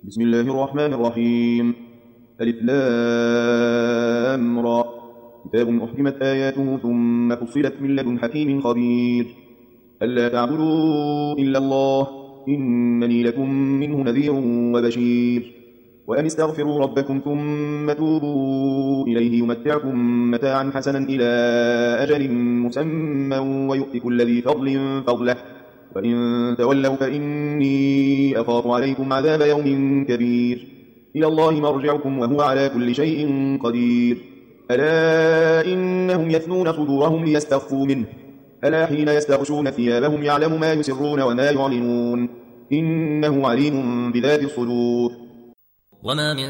بسم الله الرحمن الرحيم. ألف لام را. كتاب أحكمت آياته ثم فصلت من لدن حكيم خبير. ألا تعبدوا إلا الله إنني لكم منه نذير وبشير. وأن استغفروا ربكم ثم توبوا إليه يمتعكم متاعا حسنا إلى أجل مسمى ويؤت كل ذي فضل فضله وإن تولوا فإني أخاف عليكم عذاب يوم كبير. إلى الله مرجعكم وهو على كل شيء قدير. ألا إنهم يثنون صدورهم ليستخفوا منه ألا حين يستغشون ثيابهم يعلم ما يسرون وما يعلنون إنه عليم بذات الصدور. وما من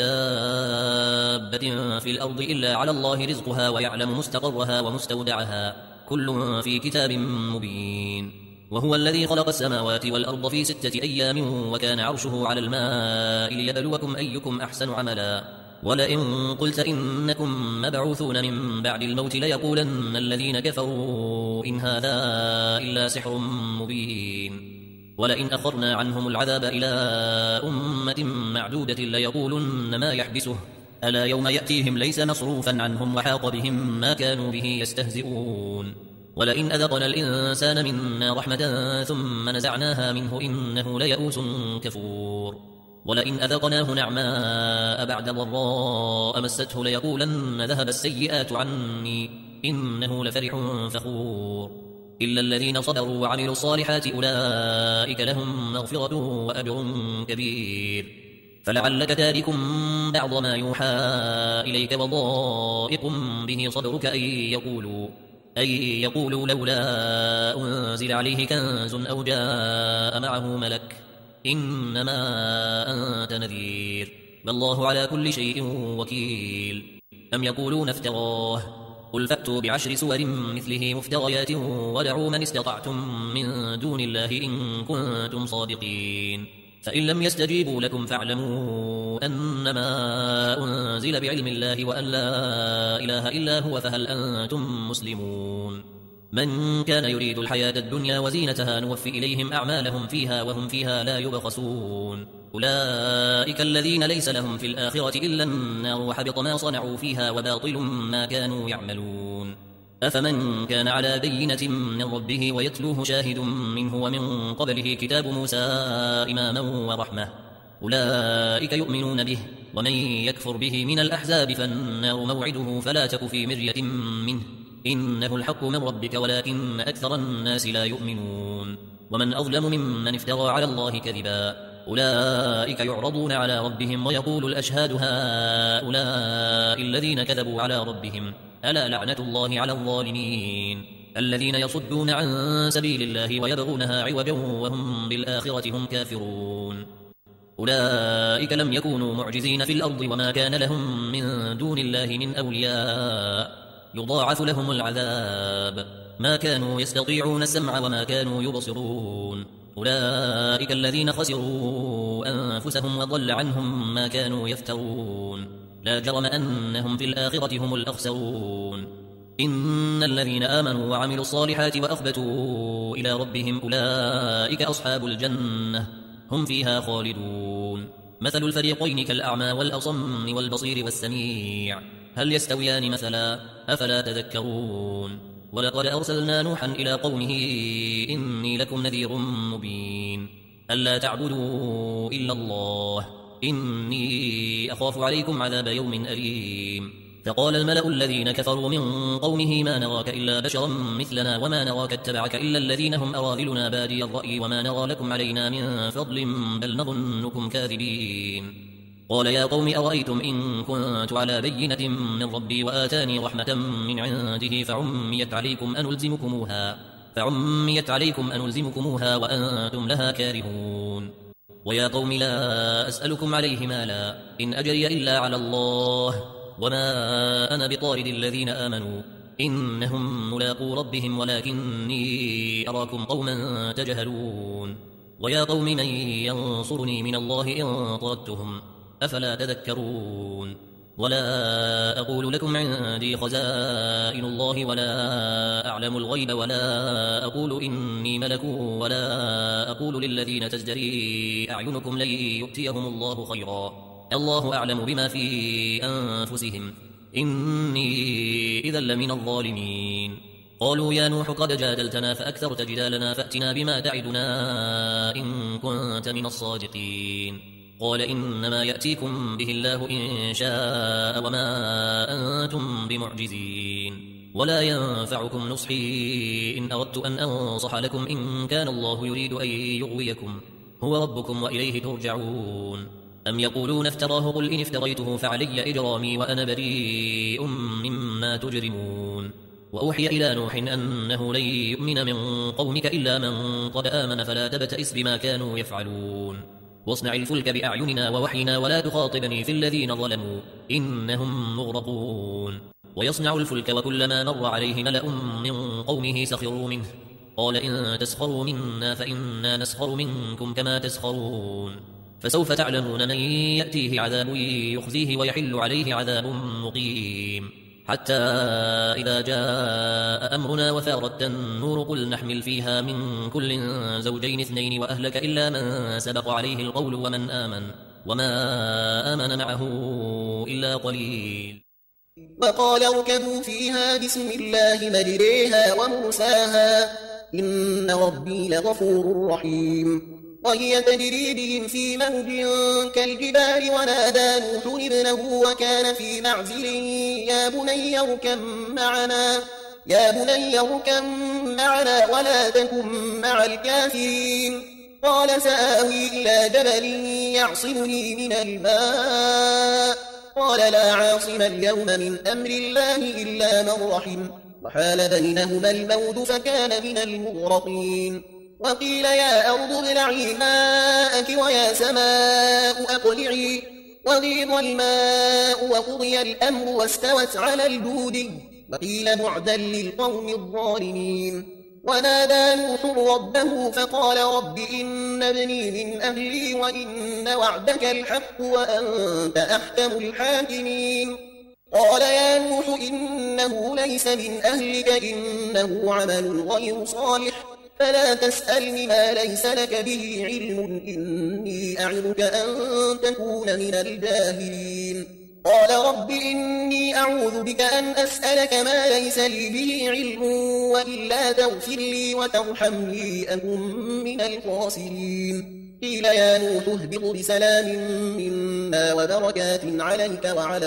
دابة في الأرض إلا على الله رزقها ويعلم مستقرها ومستودعها كل في كتاب مبين. وهو الذي خلق السماوات والأرض في 6 أيام وكان عرشه على الماء ليبلوكم أيكم أحسن عملا. ولئن قلت إنكم مبعوثون من بعد الموت ليقولن الذين كفروا إن هذا إلا سحر مبين. ولئن أخرنا عنهم العذاب إلى أمة معدودة ليقولن ما يحبسه ألا يوم يأتيهم ليس مصروفا عنهم وحاق بهم ما كانوا به يستهزئون. ولئن أذقنا الإنسان منا رحمة ثم نزعناها منه إنه ليئوس كفور. ولئن أذقناه نعماء بعد ضراء مسته ليقولن ذهب السيئات عني إنه لفرح فخور. إلا الذين صبروا وعملوا الصالحات أولئك لهم مغفرة وأجر كبير. فلعلك تارك بعض ما يوحى إليك وضائق به صدرك أن يقولوا لولا أنزل عليه كنز أو جاء معه ملك إنما أنت نذير والله على كل شيء وكيل. أم يقولون افتراه قل فأتوا ب10 سور مثله مفتريات ودعوا من استطعتم من دون الله إن كنتم صادقين. فإن لم يستجيبوا لكم فاعلموا أنما أنزل بعلم الله وأن لا إله إلا هو فهل أنتم مسلمون. من كان يريد الحياة الدنيا وزينتها نوفي إليهم أعمالهم فيها وهم فيها لا يبخسون. أولئك الذين ليس لهم في الآخرة إلا النار وحبط ما صنعوا فيها وباطل ما كانوا يعملون. أفمن كان على بينة من ربه ويتلوه شاهد منه ومن قبله كتاب موسى إماما ورحمة أولئك يؤمنون به ومن يكفر به من الأحزاب فالنار موعده فلا تك في مرية منه إنه الحق من ربك ولكن أكثر الناس لا يؤمنون. ومن أظلم ممن افترى على الله كذبا أولئك يعرضون على ربهم ويقول الأشهاد هؤلاء الذين كذبوا على ربهم ألا لعنة الله على الظالمين الذين يصدون عن سبيل الله ويبغونها عوجا وهم بالآخرة هم كافرون. أولئك لم يكونوا معجزين في الأرض وما كان لهم من دون الله من أولياء يضاعف لهم العذاب ما كانوا يستطيعون السمع وما كانوا يبصرون. أولئك الذين خسروا أنفسهم وضل عنهم ما كانوا يفترون لا جرم أنهم في الآخرة هم الأخسرون. إن الذين آمنوا وعملوا الصالحات وأخبتوا إلى ربهم أولئك أصحاب الجنة هم فيها خالدون. مثل الفريقين كالأعمى والأصم والبصير والسميع هل يستويان مثلا أفلا تذكرون. ولقد أرسلنا نوحا إلى قومه إني لكم نذير مبين ألا تعبدوا إلا الله إني أخاف عليكم عذاب يوم أليم. فقال الملأ الذين كفروا من قومه ما نراك إلا بشرا مثلنا وما نراك اتبعك إلا الذين هم أراذلنا بادي الرأي وما نرى لكم علينا من فضل بل نظنكم كاذبين. قال يا قوم أرأيتم إن كنت على بينة من ربي وآتاني رحمة من عنده فعميت عليكم أنلزمكموها وأنتم لها كارهون. ويا قوم لا أسألكم عليه مالا إن أجري إلا على الله وما أنا بطارد الذين آمنوا إنهم ملاقو ربهم ولكني أراكم قوما تجهلون. ويا قوم من ينصرني من الله إن طردتهم أفلا تذكرون. ولا أقول لكم عندي خزائن الله ولا أعلم الغيب ولا أقول إني ملك ولا أقول للذين تزدري أعينكم لن يؤتيهم الله خيرا الله أعلم بما في أنفسهم إني إذا لمن الظالمين. قالوا يا نوح قد جادلتنا فأكثرت جدالنا فأتنا بما تعدنا إن كنت من الصادقين. قال إنما يأتيكم به الله إن شاء وما أنتم بمعجزين ولا ينفعكم نصحي إن أردت أن أنصح لكم إن كان الله يريد أن يغويكم هو ربكم وإليه ترجعون. أم يقولون افتراه قل إن افتريته فعلي إجرامي وأنا بريء مما تجرمون. وأوحي إلى نوح أنه لن يؤمن من قومك إلا من قد آمن فلا تبتئس بما كانوا يفعلون واصنع الفلك بأعيننا ووحينا ولا تخاطبني في الذين ظلموا إنهم مغرقون. ويصنع الفلك وكلما مر عليه ملأ من قومه سخروا منه قال إن تسخروا منا فإنا نسخر منكم كما تسخرون. فسوف تعلمون من يأتيه عذاب يخزيه ويحل عليه عذاب مقيم. حتى إذا جاء أمرنا وفارت النور قل نحمل فيها من كل زوجين اثنين وأهلك إلا من سبق عليه القول وما آمن معه إلا قليل. وقال اركبوا فيها بسم الله مجريها ومرساها إن ربي لغفور رحيم. وهي تجري بهم في موج كالجبال ونادى نوح ابنه وكان في معزل يا بني اركب معنا ولا تكن مع الكافرين. قال سآوي إلى جبل يعصمني من الماء قال لا عاصم اليوم من أمر الله إلا من رحم وحال بينهما الموج فكان من المغرقين. وقيل يا أرض ابلعي ماءك ويا سماء أقلعي وغيض الماء وقضي الأمر واستوت على الجود وقيل بعدا للقوم الظالمين. ونادى نوح ربه فقال رب إن ابني من أهلي وإن وعدك الحق وأنت أحكم الحاكمين. قال يا نوح إنه ليس من أهلك إنه عمل غير صالح فلا تسألني ما ليس لك به علم إني أعظك أن تكون من الجاهلين. قال رب إني أعوذ بك أن أسألك ما ليس لي به علم وإلا تغفر لي وترحمني أكن من الخاسرين. قيل يا نوح اهبط بسلام منا وبركات عليك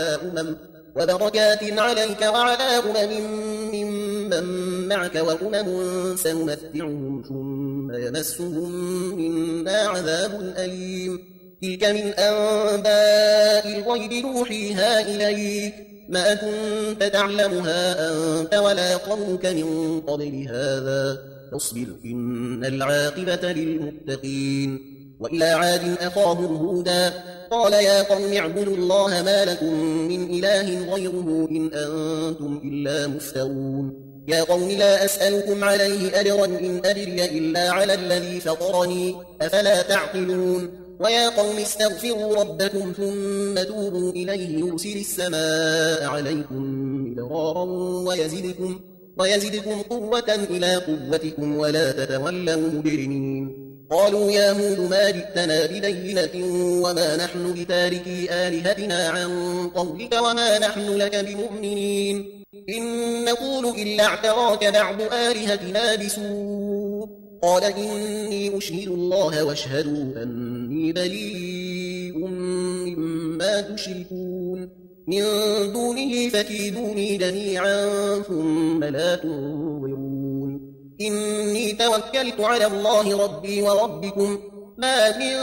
وعلى ممن معك وأمم سنمتعهم ثم يمسهم منا عذاب أليم. تلك من أنباء الغيب نوحيها إليك ما كنت تعلمها أنت ولا قومك من قبل هذا فاصبر إن العاقبة للمتقين. وإلى عاد أخاهم هودا قال يا قوم اعبدوا الله ما لكم من إله غيره إن أنتم إلا مفترون. يا قوم لا أسألكم عليه أجرا إن أجري إلا على الذي فطرني أفلا تعقلون. ويا قوم استغفروا ربكم ثم توبوا إليه يرسل السماء عليكم مدرارا ويزدكم قوة إلى قوتكم ولا تتولوا مجرمين. قالوا يا هود ما جئتنا ببينة وما نحن بتاركي آلهتنا عن قولك وما نحن لك بمؤمنين إن نقول إلا اعتراك بعض آلهتنا بسوء. قال إني أشهد الله واشهدوا أني بريء مما تشركون من دونه فكيدوني جميعا ثم لا تنظرون. إني توكلت على الله ربي وربكم ما من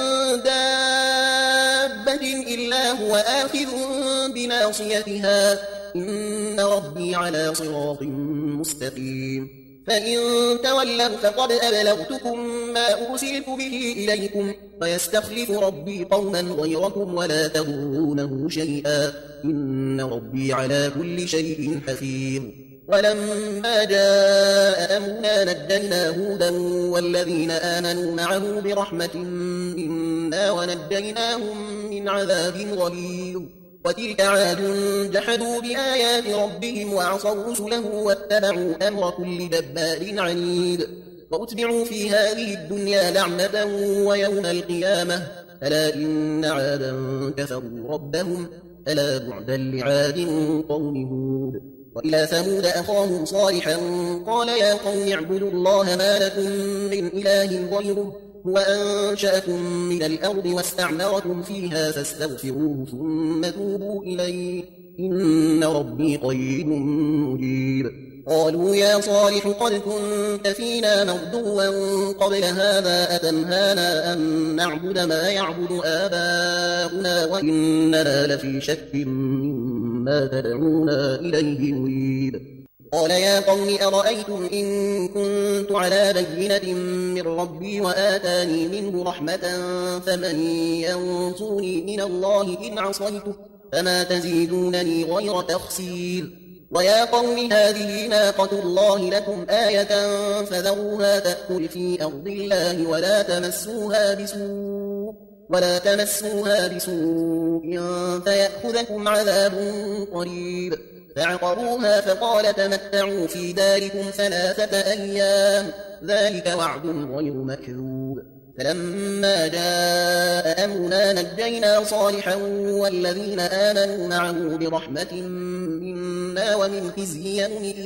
دابة إلا هو آخذ بناصيتها إن ربي على صراط مستقيم. فإن تولوا فقد أبلغتكم ما أرسلت به إليكم فيستخلف ربي قوما غيركم ولا تضرونه شيئا إن ربي على كل شيء حفيظ. ولما جاء أمرنا نجينا هودا والذين آمنوا معه برحمة منا ونجيناهم من عذاب غليظ. وتلك عاد جحدوا بآيات ربهم وعصوا رسله واتبعوا أمر كل جبار عنيد وأتبعوا في هذه الدنيا لعنة ويوم القيامة ألا إن عادا كفروا ربهم ألا بعدا لعاد قوم هود وإلى ثمود أخاهم صالحا قال يا قوم اعبدوا الله ما لكم من إله غيره هو أنشأكم من الأرض واستعمركم فيها فاستغفروه ثم توبوا إليه إن ربي قريب مجيب قالوا يا صالح قد كنت فينا مرجوا قبل هذا أتنهانا أن نعبد ما يعبد آباؤنا وإننا لفي شك مما تدعونا إليه مريب قال يا قوم أرأيتم إن كنت على بينة من ربي وآتاني منه رحمة فمن ينصرني من الله إن عصيته فما تزيدونني غير تخسير ويا قوم هذه ناقة الله لكم آية فذروها تأكل في أرض الله ولا تمسوها بسوء فيأخذكم عذاب قريب فعقروها فقال تمتعوا في داركم 3 أيام ذلك وعد غير مكذوب فلما جاء أمرنا نجينا صالحا والذين آمنوا معه برحمة منا ومن خزي يومئذ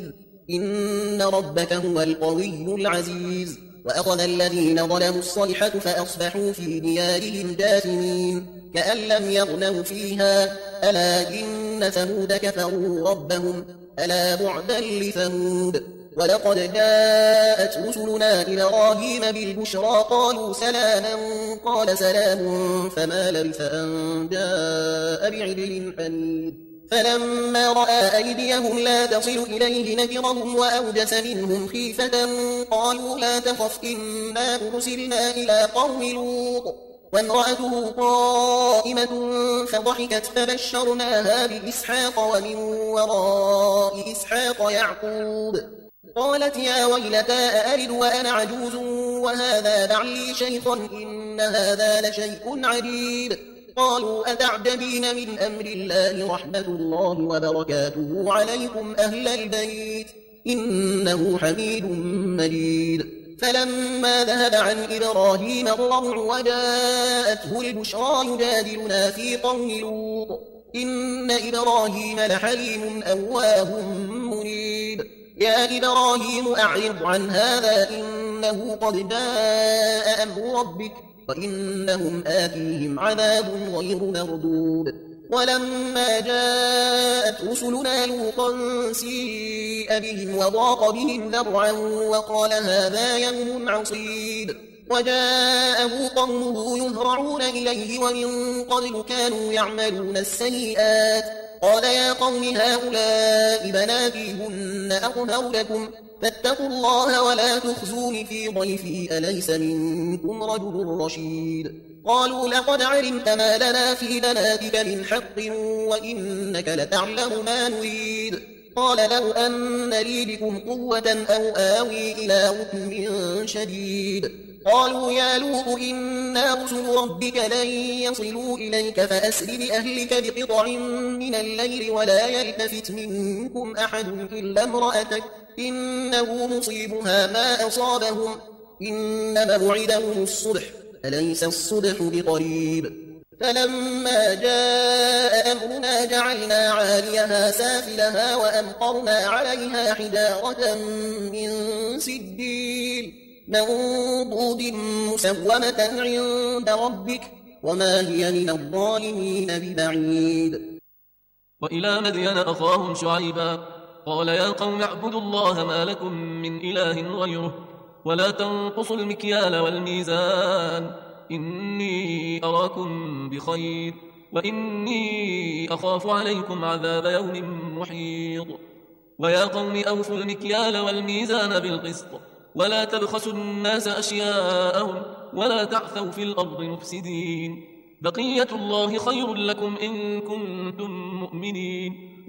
إن ربك هو القوي العزيز وأخذ الذين ظلموا الصيحة فأصبحوا في ديارهم جاثمين كأن لم يغنوا فيها ألا إن ثمود كفروا ربهم ألا بعدا لثمود ولقد جاءت رسلنا إبراهيم بالبشرى قالوا سلاما قال سلام فما لبث أن جاء بعجل حنيذ فلما رأى أيديهم لا تصل إليه نكرهم وأوجس منهم خيفة قالوا لا تخف إنا أرسلنا إلى قوم لوط وامرأته قائمة فضحكت فبشرناها بإسحاق ومن وراء إسحاق يعقوب قالت يا ويلتى أألد وأنا عجوز وهذا بعلي شيخا إن هذا لشيء عجيب قالوا أتعجبين من أمر الله رحمة الله وبركاته عليكم أهل البيت إنه حميد مجيد فلما ذهب عن إبراهيم الروع وجاءته البشرى يجادلنا في قوم لوط إن إبراهيم لحليم أواه منيب يا إبراهيم أعرض عن هذا إنه قد جاء أمر ربك وإنهم آتيهم عذاب غير مردود ولما جاءت رسلنا لوطا سيء بهم وضاق بهم ذرعا وقال هذا يوم عصيب وجاءه قومه يهرعون إليه ومن قبل كانوا يعملون السيئات قال يا قوم هؤلاء بناتي هن أطهر لكم فاتقوا الله ولا تخزوني في ضيفي أليس منكم رجل رشيد قالوا لقد علمت ما لنا في بناتك من حق وإنك لتعلم ما نريد قال لو أن لي بكم قوة أو آوي إلى ركن شديد قالوا يا لوط إنا رسل ربك لن يصلوا إليك فأسر بأهلك بقطع من الليل ولا يلتفت منكم أحد إلا امرأتك إنه مصيبها ما أصابهم إن موعدهم الصبح أليس الصبح بقريب فلما جاء أمرنا جعلنا عاليها سافلها وأمطرنا عليها حجارة من سجيل منضود مسومة عند ربك وما هي من الظالمين ببعيد وإلى مدين أخاهم شعيبا قال يا قوم اعبدوا الله ما لكم من إله غيره ولا تنقصوا المكيال والميزان إني أراكم بخير وإني أخاف عليكم عذاب يوم محيط ويا قوم أوفوا المكيال والميزان بالقسط ولا تبخسوا الناس أشياءهم ولا تعثوا في الأرض مفسدين بقية الله خير لكم إن كنتم مؤمنين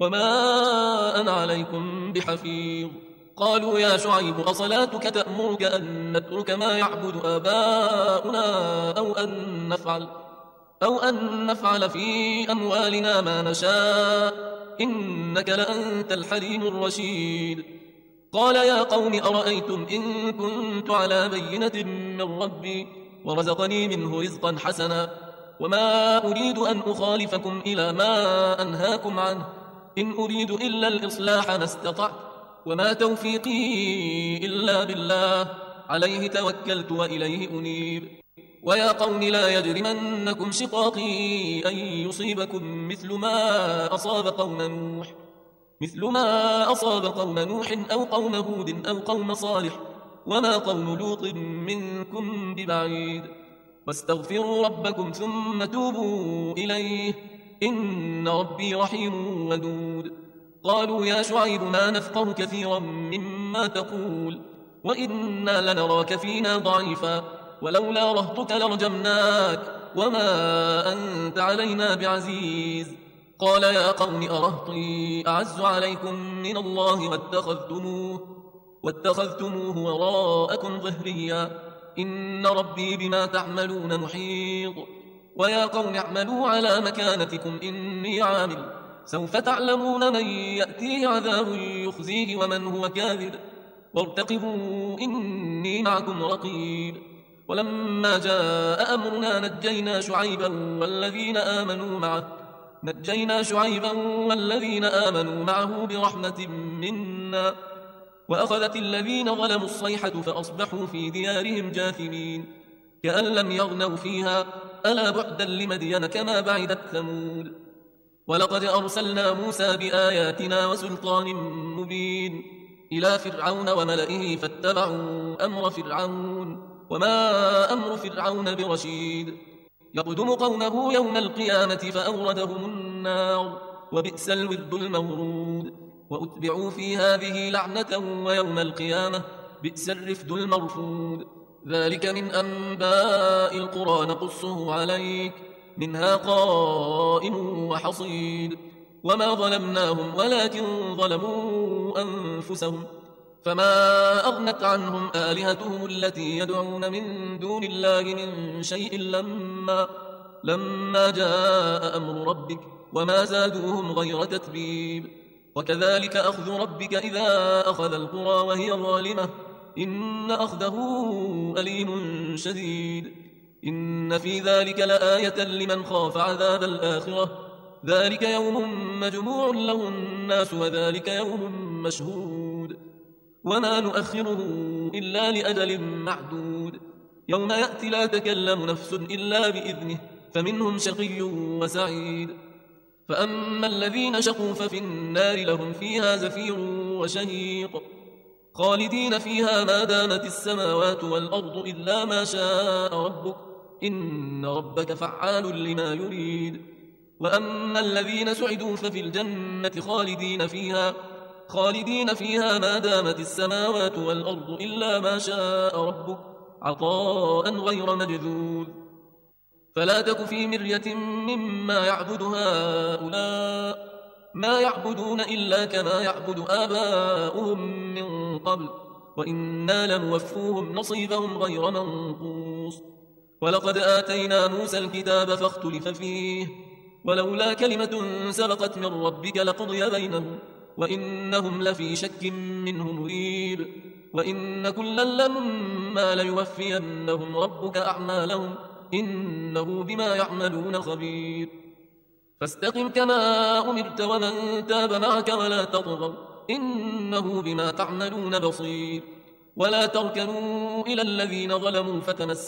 وما أنا عليكم بحفيظ قالوا يا شعيب أصلاتك تأمرك أن نترك ما يعبد آباؤنا أو أن نفعل في أموالنا ما نشاء إنك لأنت الحليم الرشيد. قال يا قوم أرأيتم إن كنت على بينة من ربي ورزقني منه رزقا حسنا وما أريد أن أخالفكم إلى ما أنهاكم عنه إن أريد إلا الإصلاح ما استطعت وما توفيقي إلا بالله عليه توكلت وإليه أنيب. ويا قوم لا يجرمنكم شقاقي أن يصيبكم مثل ما أصاب قوم نوح أو قوم هود أو قوم صالح وما قوم لوط منكم ببعيد. واستغفروا ربكم ثم توبوا إليه إن ربي رحيم ودود. قالوا يا شعيب ما نفقه كثيرا مما تقول وإنا لنراك فينا ضعيفا ولولا رهطك لرجمناك وما أنت علينا بعزيز. قال يا قوم أرهطي أعز عليكم من الله واتخذتموه وراءكم ظهريا إن ربي بما تعملون محيط. ويا قوم اعملوا على مكانتكم إني عامل سوف تعلمون من يأتيه عذاب يخزيه ومن هو كاذب وارتقبوا إني معكم رقيب. ولما جاء أمرنا نجينا شعيبا والذين آمنوا معه برحمة منا وأخذت الذين ظلموا الصيحة فأصبحوا في ديارهم جاثمين كأن لم يغنوا فيها ألا بعدا لمدين كما بعدت ثمود. ولقد أرسلنا موسى بآياتنا وسلطان مبين إلى فرعون وملئه فاتبعوا أمر فرعون وما أمر فرعون برشيد. يقدم قومه يوم القيامة فأوردهم النار وبئس الورد المورود. وأتبعوا في هذه لعنة ويوم القيامة بئس الرفد المرفود. ذلك من أنباء القرى نقصه عليك منها قائم وحصيد. وما ظلمناهم ولكن ظلموا أنفسهم فما أغنت عنهم آلهتهم التي يدعون من دون الله من شيء لما جاء أمر ربك وما زادوهم غير تتبيب. وكذلك أخذ ربك إذا أخذ القرى وهي ظالمة إن أخذه أليم شديد. إن في ذلك لآية لمن خاف عذاب الآخرة ذلك يوم مجموع له الناس وذلك يوم مشهود وما نؤخره إلا لأجل معدود. يوم يأتي لا تكلم نفس إلا بإذنه فمنهم شقي وسعيد. فأما الذين شقوا ففي النار لهم فيها زفير وشهيق خالدين فيها ما دامت السماوات والأرض إلا ما شاء ربك إن ربك فعال لما يريد. وأما الذين سعدوا ففي الجنة خالدين فيها ما دامت السماوات والأرض إلا ما شاء ربك عطاء غير مجذوذ. فلا تك في مرية مما يعبد هؤلاء ما يعبدون إلا كما يعبد آباؤهم من قبل وإنا لنوفوهم نصيبهم غير منقوص. ولقد آتينا موسى الكتاب فاختلف فيه ولولا كلمة سبقت من ربك لقضي بينهم وإنهم لفي شك منه مريب. وإن كلا لما ليوفينهم ربك أعمالهم إنه بما يعملون خبير. فاستقم كما أمرت ومن تاب معك ولا تطغوا إنه بما تعملون بصير. ولا تركنوا إلى الذين ظلموا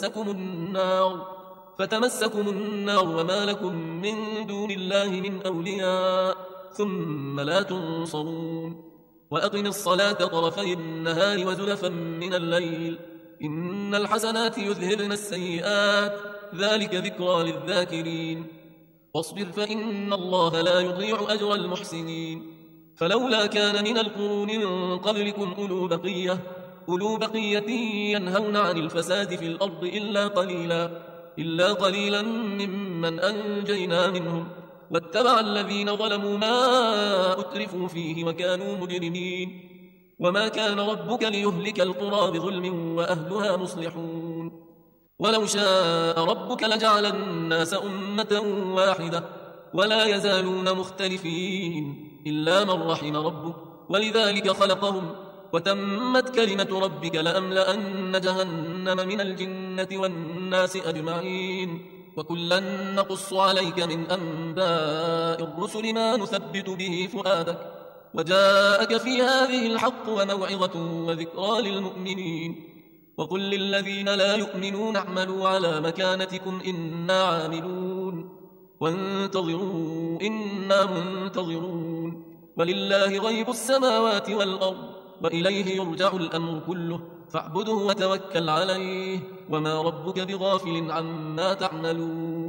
فتمسكم النار وما لكم من دون الله من أولياء ثم لا تنصرون. وأقم الصلاة طرفي النهار وزلفا من الليل إن الحسنات يذهبن السيئات ذلك ذكرى للذاكرين. واصبر فإن الله لا يضيع أجر المحسنين. فلولا كان من القرون من قبلكم أولو بقية ينهون عن الفساد في الأرض إلا قليلا ممن أنجينا منهم واتبع الذين ظلموا ما أترفوا فيه وكانوا مجرمين. وما كان ربك ليهلك القرى بظلم وأهلها مصلحون. ولو شاء ربك لجعل الناس أمة واحدة ولا يزالون مختلفين إلا من رحم ربك ولذلك خلقهم وتمت كلمة ربك لأملأن جهنم من الجنة والناس أجمعين وكلا نقص عليك من أنباء الرسل ما نثبت به فؤادك وجاءك في هذه الحق وموعظة وذكرى للمؤمنين وقل للذين لا يؤمنون اعملوا على مكانتكم إنا عاملون وانتظروا إنا منتظرون ولله غيب السماوات والأرض وإليه يرجع الأمر كله فاعبده وتوكل عليه وما ربك بغافل عما تعملون